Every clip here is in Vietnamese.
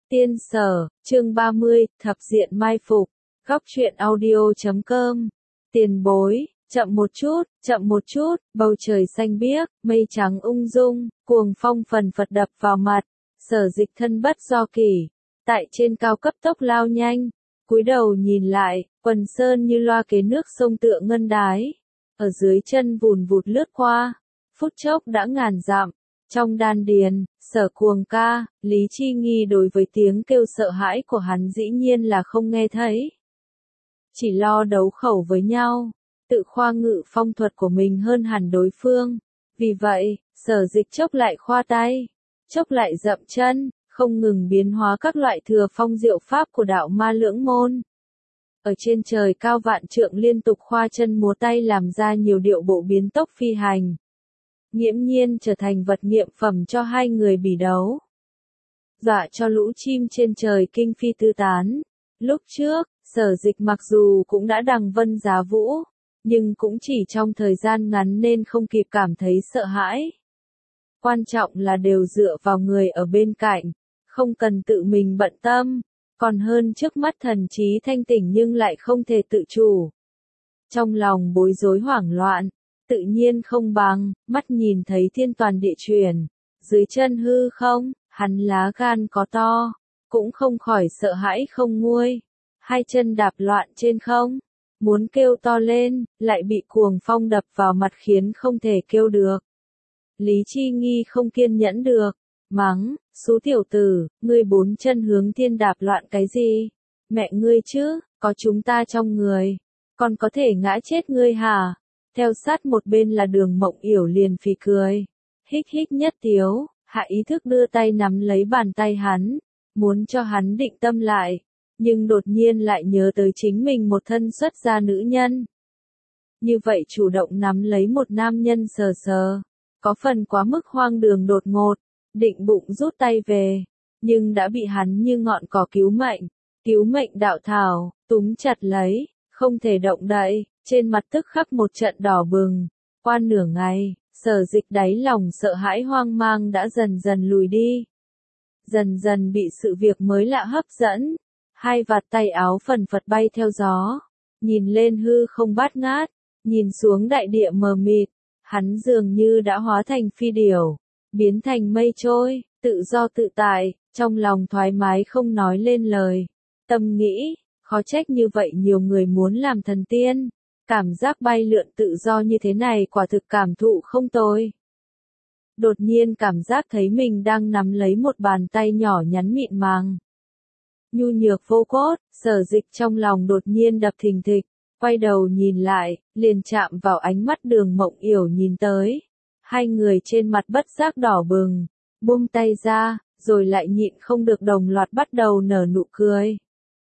Tiên Sở, chương 30, Thập Diện Mai Phục, Góc truyện audio.com. Tiền bối, chậm một chút, bầu trời xanh biếc, mây trắng ung dung, cuồng phong phần phật đập vào mặt, Sở Dịch thân bất do kỷ, tại trên cao cấp tốc lao nhanh, cúi đầu nhìn lại, quần sơn như loa kế nước sông tựa ngân đái, ở dưới chân vùn vụt lướt qua, phút chốc đã ngàn dặm. Trong đan điền, Sở Cuồng ca, Lý Chi Nghi đối với tiếng kêu sợ hãi của hắn dĩ nhiên là không nghe thấy. Chỉ lo đấu khẩu với nhau, tự khoa ngự phong thuật của mình hơn hẳn đối phương. Vì vậy, Sở Dịch chốc lại khoa tay, chốc lại dậm chân, không ngừng biến hóa các loại thừa phong diệu pháp của đạo ma lưỡng môn. Ở trên trời cao vạn trượng liên tục khoa chân múa tay làm ra nhiều điệu bộ biến tốc phi hành. Nghiễm nhiên trở thành vật nghiệm phẩm cho hai người bỉ đấu. Dọa cho lũ chim trên trời kinh phi tứ tán. Lúc trước, Sở Dịch mặc dù cũng đã đằng vân giá vũ, nhưng cũng chỉ trong thời gian ngắn nên không kịp cảm thấy sợ hãi. Quan trọng là đều dựa vào người ở bên cạnh, không cần tự mình bận tâm, còn hơn trước mắt thần trí thanh tỉnh nhưng lại không thể tự chủ. Trong lòng bối rối hoảng loạn, tự nhiên không bằng, mắt nhìn thấy thiên toàn địa chuyển, dưới chân hư không, hắn lá gan có to, cũng không khỏi sợ hãi không nguôi, hai chân đạp loạn trên không, muốn kêu to lên, lại bị cuồng phong đập vào mặt khiến không thể kêu được. Lý Chi Nghi không kiên nhẫn được, mắng, xú tiểu tử, ngươi bốn chân hướng thiên đạp loạn cái gì? Mẹ ngươi chứ, có chúng ta trong người, còn có thể ngã chết ngươi hả? Theo sát một bên là Đường Mộng Yểu liền phì cười. Hích hích nhất tiếu, hạ ý thức đưa tay nắm lấy bàn tay hắn, muốn cho hắn định tâm lại, nhưng đột nhiên lại nhớ tới chính mình một thân xuất gia nữ nhân. Như vậy chủ động nắm lấy một nam nhân sờ sờ, có phần quá mức hoang đường đột ngột, định bụng rút tay về, nhưng đã bị hắn như ngọn cỏ cứu mệnh đạo thảo, túm chặt lấy, không thể động đậy. Trên mặt tức khắc một trận đỏ bừng, qua nửa ngày, Sở Dịch đáy lòng sợ hãi hoang mang đã dần dần lùi đi. Dần dần bị sự việc mới lạ hấp dẫn, hai vạt tay áo phần phật bay theo gió, nhìn lên hư không bát ngát, nhìn xuống đại địa mờ mịt, hắn dường như đã hóa thành phi điểu, biến thành mây trôi, tự do tự tại, trong lòng thoải mái không nói lên lời, tâm nghĩ, khó trách như vậy nhiều người muốn làm thần tiên. Cảm giác bay lượn tự do như thế này quả thực cảm thụ không tồi. Đột nhiên cảm giác thấy mình đang nắm lấy một bàn tay nhỏ nhắn mịn màng. Nhu nhược vô cốt, Sở Dịch trong lòng đột nhiên đập thình thịch, quay đầu nhìn lại, liền chạm vào ánh mắt Đường Mộng Yểu nhìn tới. Hai người trên mặt bất giác đỏ bừng, buông tay ra, rồi lại nhịn không được đồng loạt bắt đầu nở nụ cười.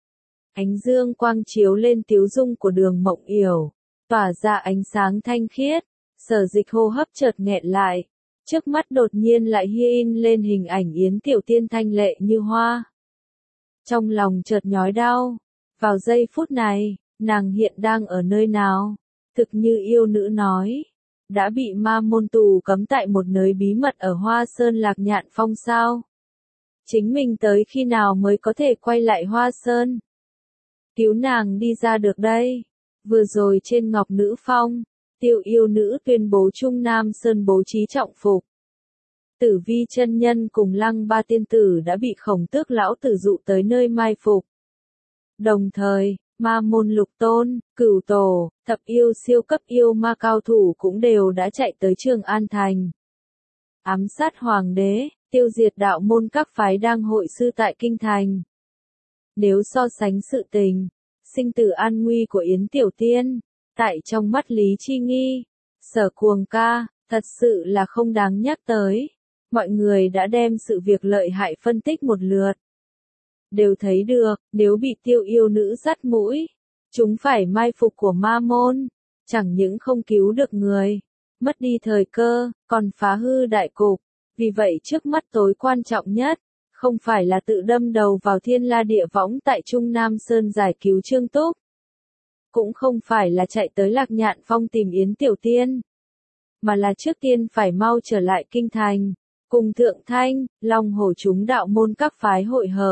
Ánh dương quang chiếu lên tiếu dung của Đường Mộng Yểu, tỏa ra ánh sáng thanh khiết, Sở Dịch hô hấp chợt nghẹn lại, trước mắt đột nhiên lại in lên hình ảnh Yến Tiểu Tiên thanh lệ như hoa. Trong lòng chợt nhói đau, vào giây phút này, nàng hiện đang ở nơi nào? Thực như yêu nữ nói, đã bị ma môn tù cấm tại một nơi bí mật ở Hoa Sơn Lạc Nhạn Phong sao? Chính mình tới khi nào mới có thể quay lại Hoa Sơn? Cứu nàng đi ra được đây. Vừa rồi trên Ngọc Nữ Phong, Tiêu yêu nữ tuyên bố Trung Nam Sơn bố trí trọng phục. Tử Vi chân nhân cùng Lăng Ba tiên tử đã bị Khổng Tước lão tử dụ tới nơi mai phục. Đồng thời, ma môn lục tôn, cửu tổ, thập yêu siêu cấp yêu ma cao thủ cũng đều đã chạy tới Trường An Thành. Ám sát hoàng đế, tiêu diệt đạo môn các phái đang hội sư tại Kinh Thành. Nếu so sánh sự tình, sinh tử an nguy của Yến Tiểu Tiên, tại trong mắt Lý Chi Nghi, Sở Cuồng ca, thật sự là không đáng nhắc tới. Mọi người đã đem sự việc lợi hại phân tích một lượt. Đều thấy được, nếu bị tiêu yêu nữ dắt mũi, chúng phải mai phục của ma môn, chẳng những không cứu được người, mất đi thời cơ, còn phá hư đại cục. Vì vậy trước mắt tối quan trọng nhất, không phải là tự đâm đầu vào thiên la địa võng tại Trung Nam Sơn giải cứu Trương Túc. Cũng không phải là chạy tới Lạc Nhạn Phong tìm Yến Tiểu Tiên. Mà là trước tiên phải mau trở lại Kinh Thành, cùng Thượng Thanh, Long Hổ chúng đạo môn các phái hội hợp,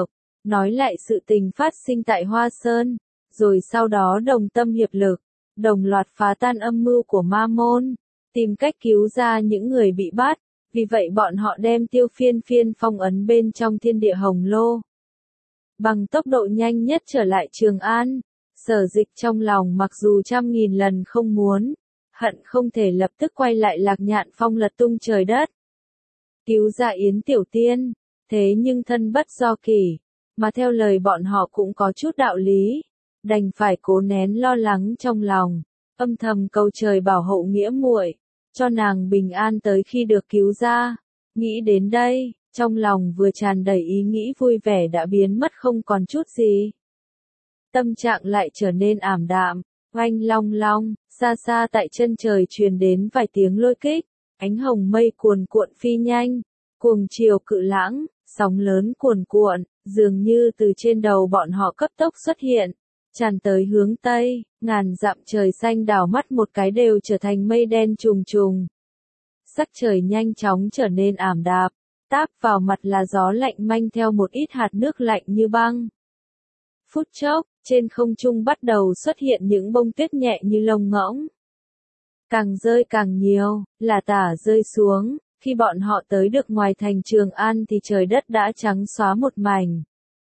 nói lại sự tình phát sinh tại Hoa Sơn, rồi sau đó đồng tâm hiệp lực, đồng loạt phá tan âm mưu của ma môn, tìm cách cứu ra những người bị bắt, vì vậy bọn họ đem Tiêu Phiên Phiên phong ấn bên trong thiên địa hồng lô. Bằng tốc độ nhanh nhất trở lại Trường An, Sở Dịch trong lòng mặc dù trăm nghìn lần không muốn, hận không thể lập tức quay lại Lạc Nhạn Phong lật tung trời đất. Cứu ra Yến Tiểu Tiên, thế nhưng thân bất do kỷ, mà theo lời bọn họ cũng có chút đạo lý, đành phải cố nén lo lắng trong lòng, âm thầm cầu trời bảo hộ nghĩa muội, cho nàng bình an tới khi được cứu ra. Nghĩ đến đây, trong lòng vừa tràn đầy ý nghĩ vui vẻ đã biến mất không còn chút gì. Tâm trạng lại trở nên ảm đạm, oanh long long, xa xa tại chân trời truyền đến vài tiếng lôi kích, ánh hồng mây cuồn cuộn phi nhanh, cuồng chiều cự lãng, sóng lớn cuồn cuộn, dường như từ trên đầu bọn họ cấp tốc xuất hiện, tràn tới hướng Tây, ngàn dặm trời xanh đảo mắt một cái đều trở thành mây đen trùng trùng. Sắc trời nhanh chóng trở nên ảm đạm, táp vào mặt là gió lạnh manh theo một ít hạt nước lạnh như băng. Phút chốc, trên không trung bắt đầu xuất hiện những bông tuyết nhẹ như lông ngỗng. Càng rơi càng nhiều, là tả rơi xuống, khi bọn họ tới được ngoài thành Trường An thì trời đất đã trắng xóa một mảnh.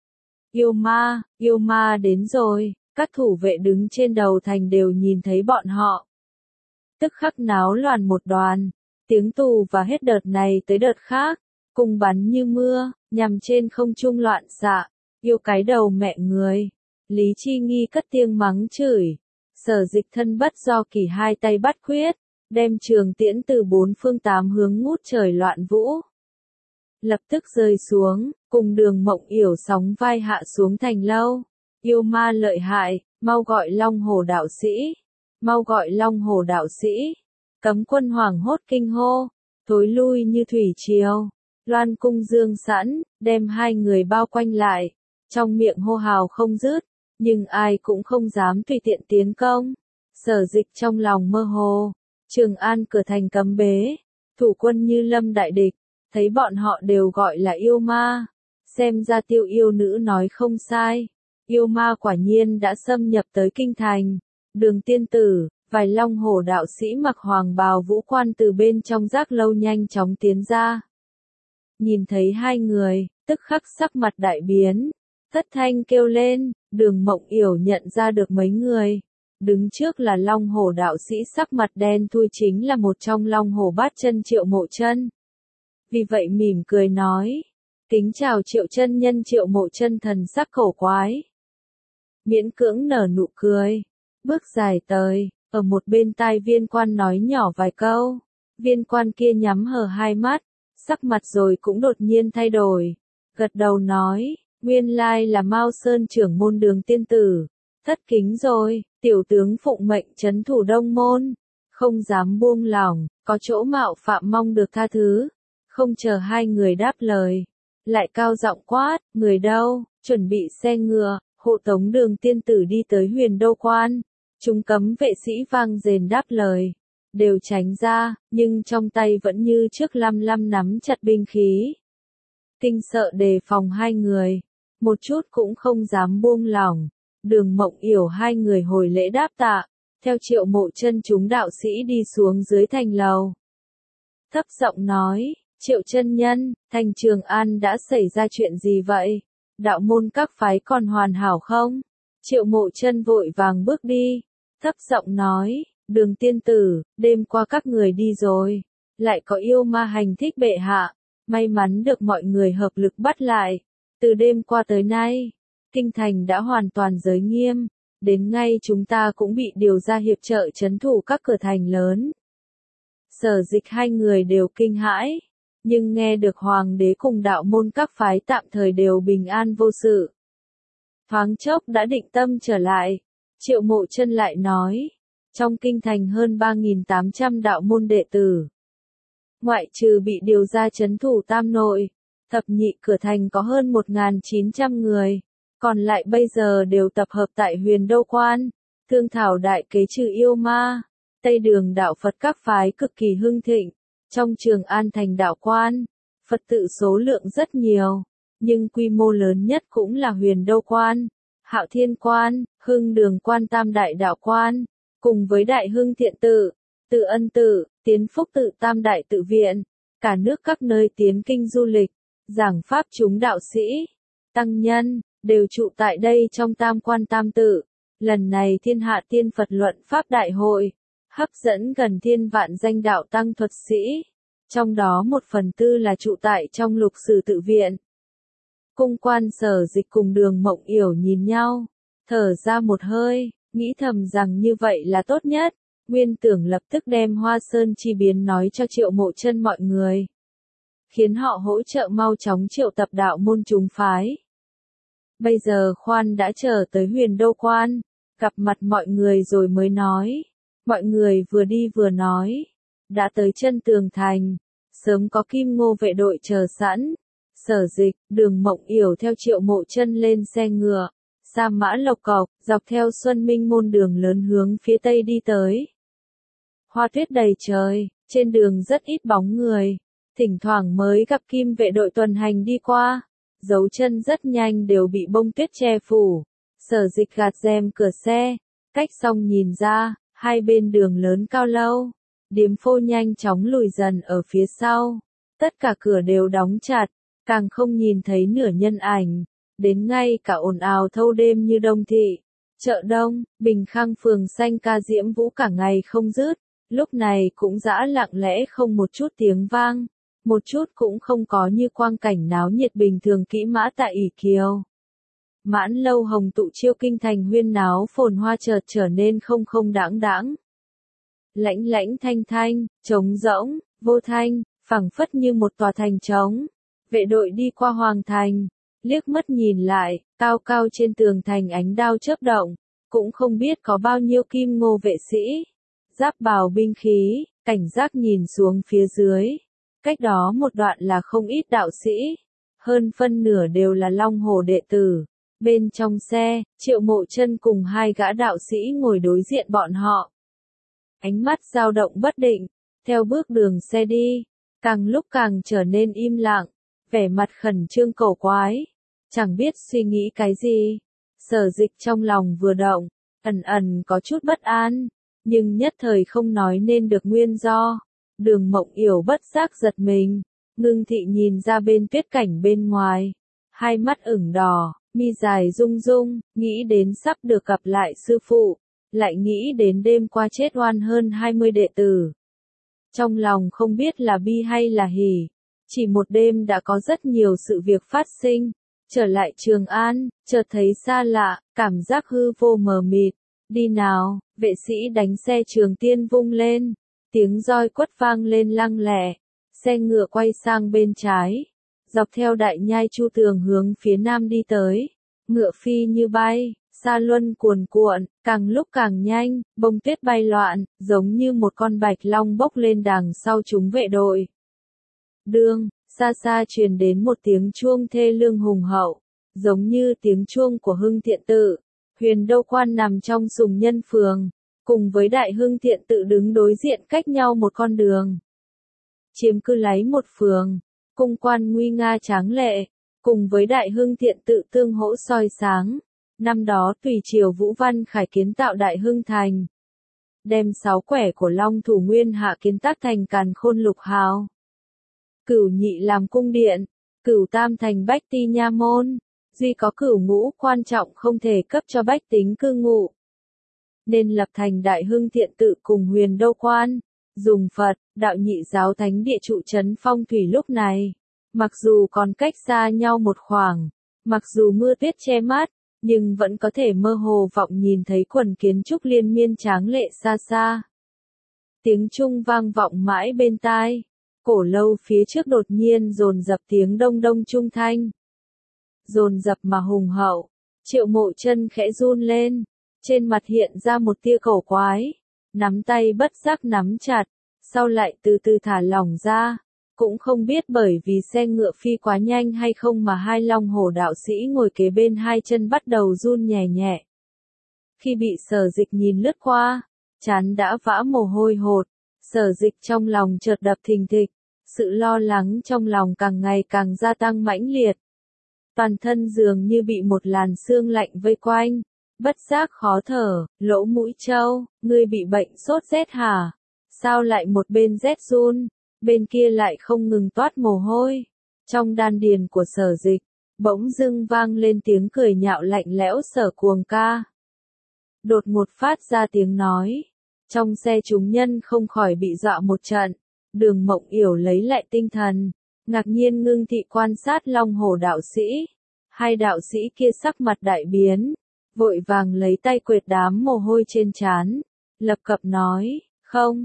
Yêu ma đến rồi, các thủ vệ đứng trên đầu thành đều nhìn thấy bọn họ. Tức khắc náo loạn một đoàn, tiếng tù và hết đợt này tới đợt khác, cùng bắn như mưa, nhằm trên không trung loạn xạ, yêu cái đầu mẹ người. Lý Chi Nghi cất tiếng mắng chửi, Sở Dịch thân bất do kỷ hai tay bắt quyết, đem trường tiễn từ bốn phương tám hướng ngút trời loạn vũ. Lập tức rơi xuống, cùng Đường Mộng Yểu sóng vai hạ xuống thành lâu. Yêu ma lợi hại, mau gọi Long Hổ đạo sĩ, mau gọi Long Hổ đạo sĩ. Cấm quân hoảng hốt kinh hô, thối lui như thủy triều. Loan cung dương sẵn, đem hai người bao quanh lại, trong miệng hô hào không dứt, nhưng ai cũng không dám tùy tiện tiến công. Sở Dịch trong lòng mơ hồ, Trường An cửa thành cấm bế, thủ quân như lâm đại địch, thấy bọn họ đều gọi là yêu ma, xem ra Tiêu yêu nữ nói không sai, yêu ma quả nhiên đã xâm nhập tới kinh thành. Đường tiên tử, vài Long Hổ đạo sĩ mặc hoàng bào vũ quan từ bên trong giác lâu nhanh chóng tiến ra. Nhìn thấy hai người, tức khắc sắc mặt đại biến, thất thanh kêu lên. Đường Mộng Yểu nhận ra được mấy người. Đứng trước là Long Hổ đạo sĩ sắc mặt đen thui, chính là một trong Long Hổ bát chân Triệu Mộ Chân. Vì vậy mỉm cười nói, kính chào Triệu chân nhân. Triệu Mộ Chân thần sắc cổ quái, miễn cưỡng nở nụ cười, bước dài tới, ở một bên tai Viên Quan nói nhỏ vài câu. Viên Quan kia nhắm hờ hai mắt, sắc mặt rồi cũng đột nhiên thay đổi, gật đầu nói, nguyên lai là Mao Sơn trưởng môn Đường tiên tử, thất kính rồi, tiểu tướng phụng mệnh trấn thủ Đông môn, không dám buông lỏng, có chỗ mạo phạm mong được tha thứ. Không chờ hai người đáp lời, lại cao giọng quát, người đâu, chuẩn bị xe ngựa, hộ tống Đường tiên tử đi tới Huyền Đô quan. Chúng cấm vệ sĩ vang dền đáp lời, đều tránh ra, nhưng trong tay vẫn như trước lăm lăm nắm chặt binh khí. Kinh sợ đề phòng hai người, một chút cũng không dám buông lỏng. Đường Mộng Yểu hai người hồi lễ đáp tạ, theo Triệu Mộ Chân chúng đạo sĩ đi xuống dưới thành lầu. Thấp giọng nói, Triệu chân nhân, thành Trường An đã xảy ra chuyện gì vậy? Đạo môn các phái còn hoàn hảo không? Triệu Mộ Chân vội vàng bước đi, thấp giọng nói, Đường tiên tử, đêm qua các người đi rồi, lại có yêu ma hành thích bệ hạ, may mắn được mọi người hợp lực bắt lại. Từ đêm qua tới nay, kinh thành đã hoàn toàn giới nghiêm, đến ngay chúng ta cũng bị điều ra hiệp trợ trấn thủ các cửa thành lớn. Sở Dịch hai người đều kinh hãi, nhưng nghe được hoàng đế cùng đạo môn các phái tạm thời đều bình an vô sự. Thoáng chốc đã định tâm trở lại, Triệu Mộ Chân lại nói, trong kinh thành hơn 3.800 đạo môn đệ tử. Ngoại trừ bị điều ra trấn thủ Tam Nội, thập nhị cửa thành có hơn 1.900 người, còn lại bây giờ đều tập hợp tại Huyền Đô quan, thương thảo đại kế trừ yêu ma. Tây đường đạo Phật các phái cực kỳ hưng thịnh, trong Trường An thành đạo quan, Phật tự số lượng rất nhiều, nhưng quy mô lớn nhất cũng là Huyền Đô Quan, Hạo Thiên Quan, Hưng Đường Quan, Tam Đại Đạo Quan, cùng với Đại Hưng Thiện Tự, Tự Ân Tự, Tiến Phúc Tự, Tam Đại Tự Viện, cả nước các nơi tiến kinh du lịch, giảng pháp chúng đạo sĩ, tăng nhân, đều trụ tại đây trong Tam Quan Tam Tự. Lần này Thiên Hạ Tiên Phật Luận Pháp Đại Hội, hấp dẫn gần thiên vạn danh đạo tăng thuật sĩ, trong đó 1/4 là trụ tại trong Lục Sử Tự Viện. Cung Quan Sở Dịch cùng Đường Mộng Yểu nhìn nhau, thở ra một hơi, nghĩ thầm rằng như vậy là tốt nhất. Nguyên Tưởng lập tức đem Hoa Sơn chi biến nói cho Triệu Mộ Chân mọi người, khiến họ hỗ trợ mau chóng triệu tập đạo môn chúng phái. Bây giờ khoan đã trở tới Huyền Đô Quan, gặp mặt mọi người rồi mới nói. Mọi người vừa đi vừa nói, đã tới chân tường thành, sớm có Kim Ngô vệ đội chờ sẵn. Sở Dịch, Đường Mộng Yểu theo Triệu Mộ Chân lên xe ngựa, sa mã lộc cộc, dọc theo Xuân Minh môn đường lớn hướng phía tây đi tới. Hoa tuyết đầy trời, trên đường rất ít bóng người, thỉnh thoảng mới gặp Kim vệ đội tuần hành đi qua, dấu chân rất nhanh đều bị bông tuyết che phủ. Sở Dịch gạt rèm cửa xe, cách xong nhìn ra, hai bên đường lớn cao lâu, điếm phô nhanh chóng lùi dần ở phía sau, tất cả cửa đều đóng chặt, càng không nhìn thấy nửa nhân ảnh, đến ngay cả ồn ào thâu đêm như Đông Thị, chợ Đông, Bình Khang phường xanh ca diễm vũ cả ngày không dứt, lúc này cũng dã lặng lẽ không một chút tiếng vang, một chút cũng không có như quang cảnh náo nhiệt bình thường kỹ mã tại ỷ Kiều. Mãn lâu hồng tụ chiêu kinh thành huyên náo phồn hoa chợt trở nên không không đãng đãng. Lãnh lãnh thanh thanh, trống rỗng, vô thanh, phảng phất như một tòa thành trống. Vệ đội đi qua hoàng thành, liếc mắt nhìn lại, cao cao trên tường thành ánh đao chớp động, cũng không biết có bao nhiêu Kim Ngô vệ sĩ, giáp bào binh khí, cảnh giác nhìn xuống phía dưới. Cách đó một đoạn là không ít đạo sĩ, hơn phân nửa đều là Long Hồ đệ tử. Bên trong xe, Triệu Mộ Chân cùng hai gã đạo sĩ ngồi đối diện bọn họ. Ánh mắt dao động bất định, theo bước đường xe đi, càng lúc càng trở nên im lặng, vẻ mặt khẩn trương cầu quái, chẳng biết suy nghĩ cái gì. Sở Dịch trong lòng vừa động, ẩn ẩn có chút bất an, nhưng nhất thời không nói nên được nguyên do. Đường Mộng Yểu bất giác giật mình, ngưng thị nhìn ra bên tuyết cảnh bên ngoài, hai mắt ửng đỏ, mi dài rung rung, nghĩ đến sắp được gặp lại sư phụ, lại nghĩ đến đêm qua chết oan hơn 20 đệ tử. Trong lòng không biết là bi hay là hỉ, chỉ một đêm đã có rất nhiều sự việc phát sinh. Trở lại Trường An, chợt thấy xa lạ, cảm giác hư vô mờ mịt. Đi nào, vệ sĩ đánh xe Trường Tiên vung lên, tiếng roi quất vang lên lăng lẻ, xe ngựa quay sang bên trái, dọc theo đại nhai Chu Tường hướng phía nam đi tới, ngựa phi như bay, sa luân cuồn cuộn, càng lúc càng nhanh, bông tuyết bay loạn, giống như một con bạch long bốc lên đằng sau chúng vệ đội. Đương, xa xa truyền đến một tiếng chuông thê lương hùng hậu, giống như tiếng chuông của Hưng Thiện Tự. Huyền Đô Quan nằm trong Sùng Nhân phường, cùng với Đại Hưng Thiện Tự đứng đối diện cách nhau một con đường. Chiếm cứ lấy một phường, cung quan nguy nga tráng lệ, cùng với Đại Hưng Thiện Tự tương hỗ soi sáng. Năm đó tùy triều Vũ Văn Khải kiến tạo Đại Hưng Thành, đem 6 quẻ của Long Thủ Nguyên Hạ kiến tác thành Càn Khôn Lục Hào. Cửu nhị làm cung điện, cửu tam thành bách ti nha môn, duy có cửu ngũ quan trọng không thể cấp cho bách tính cư ngụ. Nên lập thành Đại Hưng Thiện Tự cùng Huyền Đô Quan, dùng Phật, đạo nhị giáo thánh địa trụ trấn phong thủy lúc này. Mặc dù còn cách xa nhau một khoảng, mặc dù mưa tuyết che mát, nhưng vẫn có thể mơ hồ vọng nhìn thấy quần kiến trúc liên miên tráng lệ xa xa. Tiếng trung vang vọng mãi bên tai. Cổ lâu phía trước đột nhiên dồn dập tiếng đông đông trung thanh. Dồn dập mà hùng hậu, Triệu Mộ Chân khẽ run lên, trên mặt hiện ra một tia cổ quái, nắm tay bất giác nắm chặt, sau lại từ từ thả lỏng ra, cũng không biết bởi vì xe ngựa phi quá nhanh hay không mà hai Long Hổ đạo sĩ ngồi kế bên hai chân bắt đầu run nhẹ nhẹ. Khi bị Sở Dịch nhìn lướt qua, trán đã vã mồ hôi hột, Sở Dịch trong lòng chợt đập thình thịch, sự lo lắng trong lòng càng ngày càng gia tăng mãnh liệt. Toàn thân dường như bị một làn sương lạnh vây quanh, bất giác khó thở. Lỗ Mũi Trâu, ngươi bị bệnh sốt rét hả? Sao lại một bên rét run, bên kia lại không ngừng toát mồ hôi? Trong đan điền của Sở Dịch, bỗng dưng vang lên tiếng cười nhạo lạnh lẽo. Sở Cuồng ca đột ngột phát ra tiếng nói. Trong xe chúng nhân không khỏi bị dọa một trận. Đường Mộng Yểu lấy lại tinh thần, ngạc nhiên ngưng thị quan sát Long Hổ đạo sĩ. Hai đạo sĩ kia sắc mặt đại biến, vội vàng lấy tay quệt đám mồ hôi trên trán, lập cập nói, không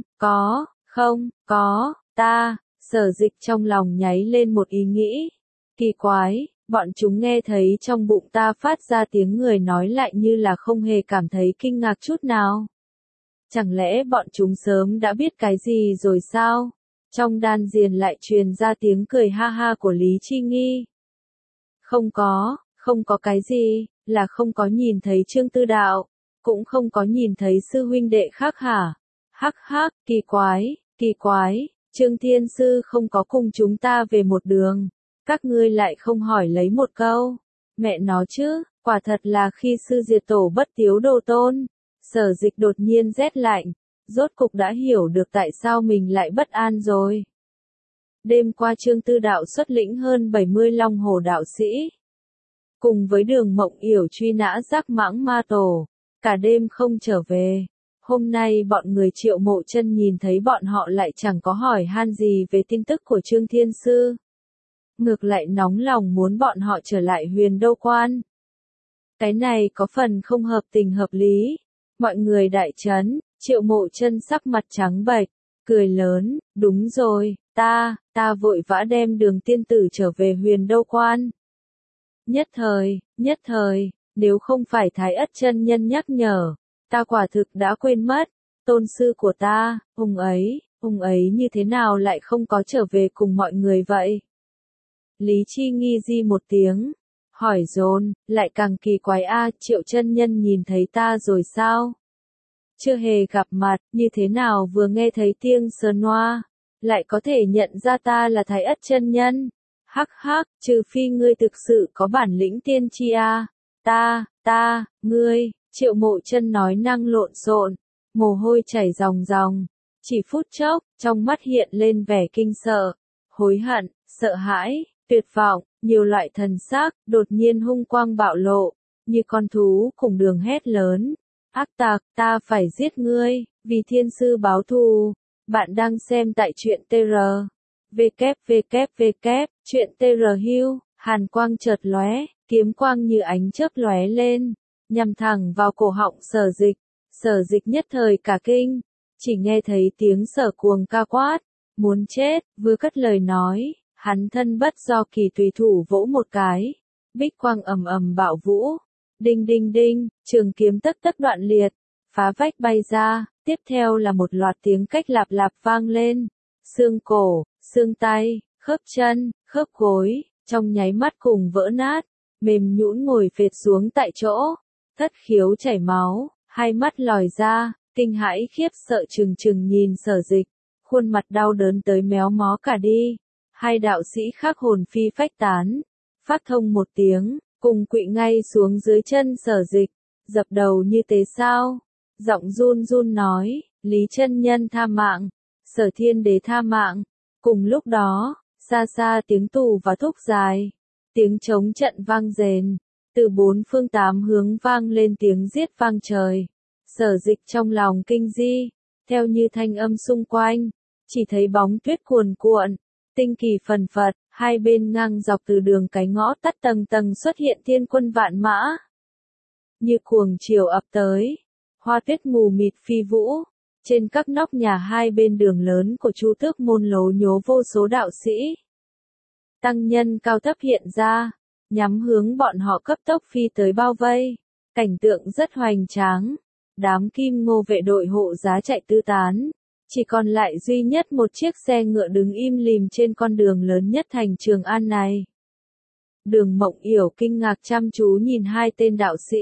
có, ta. Sở Dịch trong lòng nháy lên một ý nghĩ, kỳ quái, bọn chúng nghe thấy trong bụng ta phát ra tiếng người nói lại như là không hề cảm thấy kinh ngạc chút nào. Chẳng lẽ bọn chúng sớm đã biết cái gì rồi sao? Trong đan điền lại truyền ra tiếng cười ha ha của Lý Chi Nghi. Không có cái gì, là không có nhìn thấy Trương Tư Đạo, cũng không có nhìn thấy sư huynh đệ khác hả? Hắc hắc, kỳ quái, Trương Thiên Sư không có cùng chúng ta về một đường, các ngươi lại không hỏi lấy một câu. Mẹ nó chứ, quả thật là khi sư diệt tổ bất tiếu đồ tôn. Sở Dịch đột nhiên rét lạnh, rốt cục đã hiểu được tại sao mình lại bất an rồi. Đêm qua Trương Tư Đạo xuất lĩnh hơn 70 Long Hổ đạo sĩ, cùng với Đường Mộng Yểu truy nã Giác Mãng Ma Tổ, cả đêm không trở về. Hôm nay bọn người Triệu Mộ Chân nhìn thấy bọn họ lại chẳng có hỏi han gì về tin tức của Trương Thiên Sư. Ngược lại nóng lòng muốn bọn họ trở lại Huyền Đô Quan. Cái này có phần không hợp tình hợp lý. Mọi người đại chấn, Triệu Mộ Chân sắc mặt trắng bệch, cười lớn, đúng rồi, ta vội vã đem Đường tiên tử trở về Huyền Đô Quan. Nhất thời, nếu không phải Thái Ất chân nhân nhắc nhở, ta quả thực đã quên mất, tôn sư của ta, ông ấy như thế nào lại không có trở về cùng mọi người vậy? Lý Chi Nghi di một tiếng, hỏi dồn, lại càng kỳ quái Triệu chân nhân nhìn thấy ta rồi sao? Chưa hề gặp mặt, như thế nào vừa nghe thấy tiếng sơn hoa, lại có thể nhận ra ta là Thái Ất chân nhân? Hắc hắc, trừ phi ngươi thực sự có bản lĩnh tiên tri ngươi. Triệu Mộ Chân nói năng lộn xộn, mồ hôi chảy ròng ròng, chỉ phút chốc, trong mắt hiện lên vẻ kinh sợ, hối hận, sợ hãi, tuyệt vọng, nhiều loại thần sắc, đột nhiên hung quang bạo lộ, như con thú cùng đường hét lớn, ác tặc, ta phải giết ngươi, vì Thiên Sư báo thù. Bạn đang xem tại truyện tr. Truyện tr hưu, hàn quang chợt lóe, kiếm quang như ánh chớp lóe lên, nhằm thẳng vào cổ họng Sở Dịch. Sở Dịch nhất thời cả kinh, chỉ nghe thấy tiếng Sở Cuồng ca quát, muốn chết, vừa cất lời nói, hắn thân bất do kỳ tùy thủ vỗ một cái, bích quang ầm ầm bạo vũ, đinh đinh đinh, trường kiếm tất tất đoạn liệt, phá vách bay ra, tiếp theo là một loạt tiếng cách lạp lạp vang lên, xương cổ, xương tay, khớp chân, khớp gối, trong nháy mắt cùng vỡ nát, mềm nhũn ngồi phệt xuống tại chỗ, thất khiếu chảy máu, hai mắt lòi ra, kinh hãi khiếp sợ trừng trừng nhìn Sở Dịch, khuôn mặt đau đớn tới méo mó cả đi. Hai đạo sĩ khác hồn phi phách tán, phát thông một tiếng, cùng quỵ ngay xuống dưới chân Sở Dịch, dập đầu như tế sao, giọng run run nói, Lý chân nhân tha mạng, Sở Thiên Đế tha mạng. Cùng lúc đó, xa xa tiếng tù và thúc dài, tiếng trống trận vang rền, từ bốn phương tám hướng vang lên tiếng giết vang trời. Sở Dịch trong lòng kinh di, theo như thanh âm xung quanh, chỉ thấy bóng tuyết cuồn cuộn, tinh kỳ phần phật, hai bên ngang dọc từ đường cái ngõ tắt tầng tầng xuất hiện thiên quân vạn mã. Như cuồng chiều ập tới, hoa tuyết mù mịt phi vũ, trên các nóc nhà hai bên đường lớn của Chu Tước môn lố nhố vô số đạo sĩ. Tăng nhân cao thấp hiện ra, nhắm hướng bọn họ cấp tốc phi tới bao vây, cảnh tượng rất hoành tráng. Đám Kim Ngô vệ đội hộ giá chạy tứ tán, chỉ còn lại duy nhất một chiếc xe ngựa đứng im lìm trên con đường lớn nhất thành Trường An này. Đường Mộng Yểu kinh ngạc chăm chú nhìn hai tên đạo sĩ.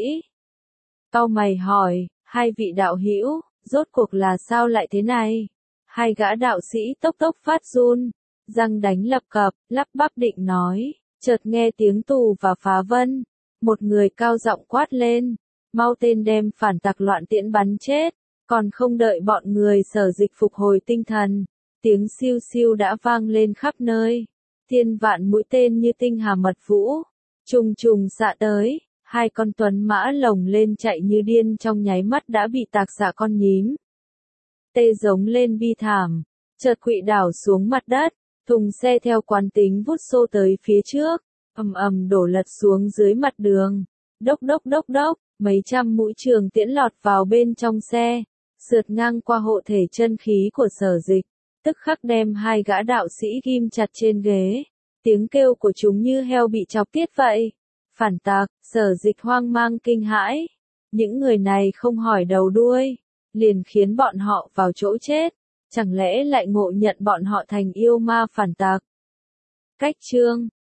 Cau mày hỏi, hai vị đạo hữu, rốt cuộc là sao lại thế này? Hai gã đạo sĩ tốc tốc phát run, răng đánh lập cập, lắp bắp định nói, Chợt nghe tiếng tù và phá vân, một người cao giọng quát lên, mau tên đem phản tặc loạn tiễn bắn chết, còn không đợi bọn người Sở Dịch phục hồi tinh thần, tiếng siêu siêu đã vang lên khắp nơi, thiên vạn mũi tên như tinh hà mật vũ, trùng trùng xạ tới, hai con tuấn mã lồng lên chạy như điên trong nháy mắt đã bị tạc xạ con nhím. Tê giống lên bi thảm, chợt quỵ đảo xuống mặt đất, thùng xe theo quán tính vút xô tới phía trước, ầm ầm đổ lật xuống dưới mặt đường, đốc đốc đốc đốc, mấy trăm mũi trường tiễn lọt vào bên trong xe, sượt ngang qua hộ thể chân khí của Sở Dịch, tức khắc đem hai gã đạo sĩ ghim chặt trên ghế, tiếng kêu của chúng như heo bị chọc tiết vậy. Phản tặc, Sở Dịch hoang mang kinh hãi, những người này không hỏi đầu đuôi, liền khiến bọn họ vào chỗ chết, chẳng lẽ lại ngộ nhận bọn họ thành yêu ma phản tặc. Cách chương